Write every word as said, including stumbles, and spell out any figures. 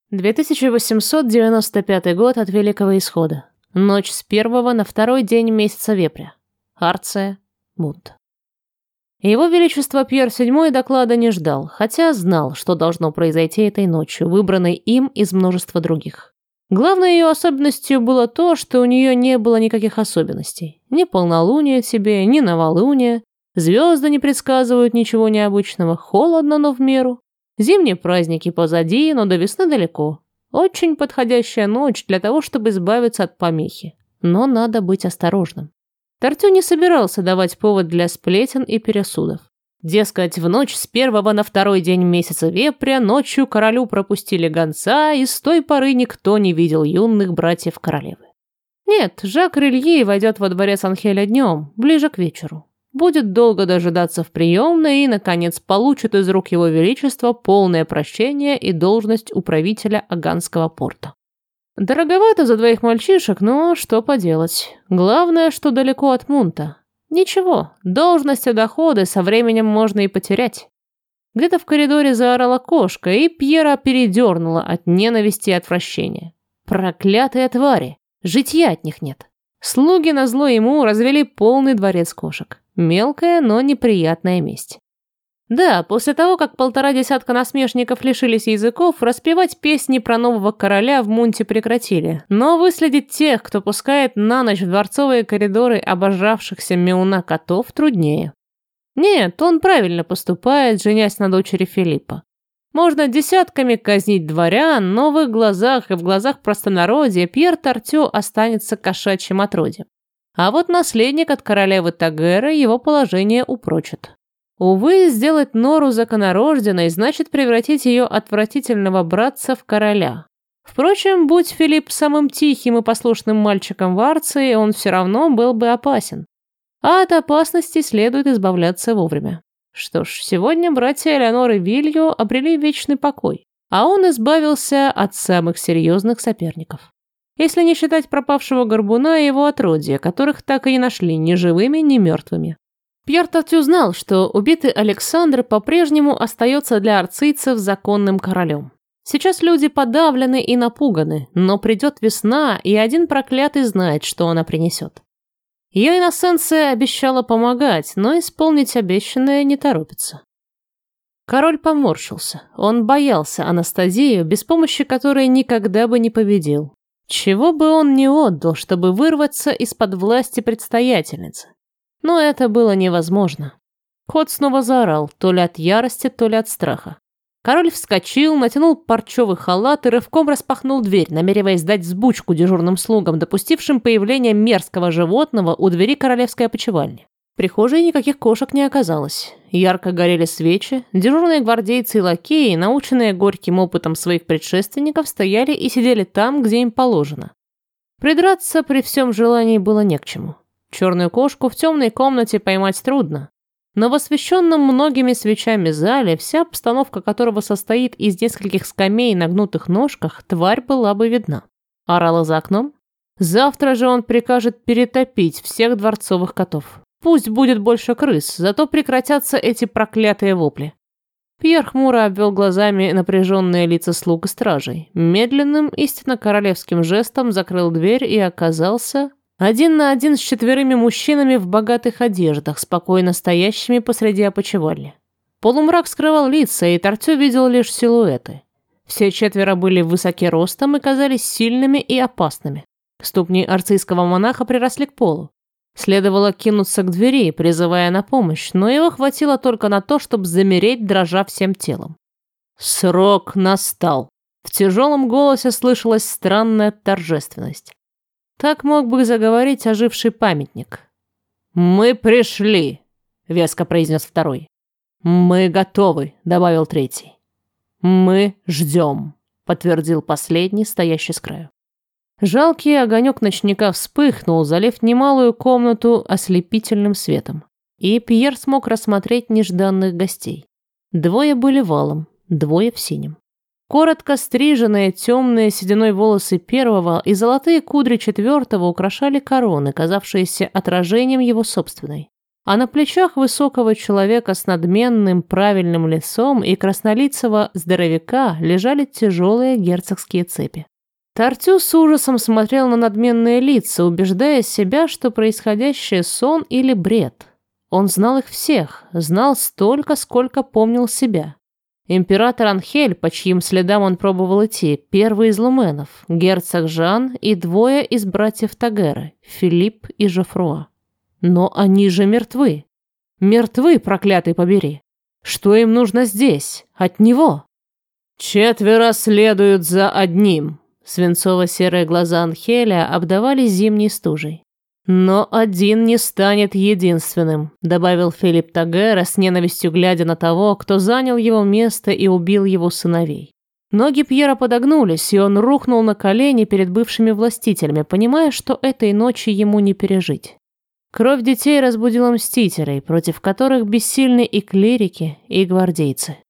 две тысячи восемьсот девяносто пятый год от Великого Исхода. Ночь с первого на второй день месяца Вепря. Арция, Мунт. Его Величество Пьер седьмой доклада не ждал, хотя знал, что должно произойти этой ночью, выбранной им из множества других. Главной ее особенностью было то, что у нее не было никаких особенностей. Ни полнолуния тебе, ни новолуния. Звезды не предсказывают ничего необычного, холодно, но в меру. Зимние праздники позади, но до весны далеко. Очень подходящая ночь для того, чтобы избавиться от помехи. Но надо быть осторожным. Тартю не собирался давать повод для сплетен и пересудов. Дескать, в ночь с первого на второй день месяца Вепря ночью королю пропустили гонца, и с той поры никто не видел юных братьев королевы. Нет, Жак Рельи войдет во дворец Анхеля днем, ближе к вечеру. Будет долго дожидаться в приемной и, наконец, получит из рук его величества полное прощение и должность управителя Аганского порта. Дороговато за двоих мальчишек, но что поделать. Главное, что далеко от Мунта. Ничего, должность и доходы со временем можно и потерять. Где-то в коридоре заорала кошка, и Пьера передернула от ненависти и отвращения. Проклятые твари! Житья от них нет. Слуги назло ему развели полный дворец кошек. Мелкая, но неприятная месть. Да, после того, как полтора десятка насмешников лишились языков, распевать песни про нового короля в Мунте прекратили. Но выследить тех, кто пускает на ночь в дворцовые коридоры обожравшихся мяуна котов, труднее. Нет, он правильно поступает, женясь на дочери Филиппа. Можно десятками казнить дворян, но в их глазах и в глазах простонародья Пьер Тартю останется кошачьим отродьем. А вот наследник от королевы Тагеры его положение упрочит. Увы, сделать Нору законорожденной значит превратить ее отвратительного братца в короля. Впрочем, будь Филипп самым тихим и послушным мальчиком в Арции, он все равно был бы опасен. А от опасности следует избавляться вовремя. Что ж, сегодня братья Элеонор и Вильо обрели вечный покой, а он избавился от самых серьезных соперников. Если не считать пропавшего горбуна и его отродья, которых так и не нашли ни живыми, ни мертвыми. Пьер Тартю знал, что убитый Александр по-прежнему остается для арцийцев законным королем. Сейчас люди подавлены и напуганы, но придет весна, и один проклятый знает, что она принесет. Ее иносенция обещала помогать, но исполнить обещанное не торопится. Король поморщился. Он боялся Анастазию, без помощи которой никогда бы не победил. Чего бы он не отдал, чтобы вырваться из-под власти предстоятельницы. Но это было невозможно. Кот снова заорал, то ли от ярости, то ли от страха. Король вскочил, натянул парчевый халат и рывком распахнул дверь, намереваясь дать взбучку дежурным слугам, допустившим появление мерзкого животного у двери королевской опочивальни. В прихожей никаких кошек не оказалось. Ярко горели свечи, дежурные гвардейцы и лакеи, наученные горьким опытом своих предшественников, стояли и сидели там, где им положено. Придраться при всем желании было не к чему. Черную кошку в темной комнате поймать трудно. Но в освещенном многими свечами зале, вся обстановка которого состоит из нескольких скамей на гнутых ножках, тварь была бы видна. Орала за окном? Завтра же он прикажет перетопить всех дворцовых котов. Пусть будет больше крыс, зато прекратятся эти проклятые вопли. Пьер хмуро обвел глазами напряженные лица слуг и стражей. Медленным, истинно королевским жестом закрыл дверь и оказался один на один с четверыми мужчинами в богатых одеждах, спокойно стоящими посреди опочивальни. Полумрак скрывал лица, и Тартю видел лишь силуэты. Все четверо были высоки ростом и казались сильными и опасными. Ступни арцийского монаха приросли к полу. Следовало кинуться к двери, призывая на помощь, но его хватило только на то, чтобы замереть, дрожа всем телом. Срок настал. В тяжелом голосе слышалась странная торжественность. Так мог бы заговорить оживший памятник. «Мы пришли», — веско произнес второй. «Мы готовы», — добавил третий. «Мы ждем», — подтвердил последний, стоящий с краю. Жалкий огонек ночника вспыхнул, залив немалую комнату ослепительным светом. И Пьер смог рассмотреть нежданных гостей. Двое были валом, двое в синем. Коротко стриженные темные сединой волосы первого и золотые кудри четвертого украшали короны, казавшиеся отражением его собственной. а на плечах высокого человека с надменным правильным лицом и краснолицего здоровяка лежали тяжелые герцогские цепи. Тартю с ужасом смотрел на надменные лица, убеждая себя, что происходящее сон или бред. Он знал их всех, знал столько, сколько помнил себя. Император Анхель, по чьим следам он пробовал идти, первый из луменов, герцог Жан и двое из братьев Тагеры, Филипп и Жофруа. Но они же мертвы. Мертвы, проклятый побери. Что им нужно здесь, от него? Четверо следуют за одним. Свинцово-серые глаза Анхеля обдавали зимней стужей. «Но один не станет единственным», — добавил Филипп Тагера с ненавистью глядя на того, кто занял его место и убил его сыновей. Ноги Пьера подогнулись, и он рухнул на колени перед бывшими властителями, понимая, что этой ночи ему не пережить. Кровь детей разбудила мстителей, против которых бессильны и клирики, и гвардейцы.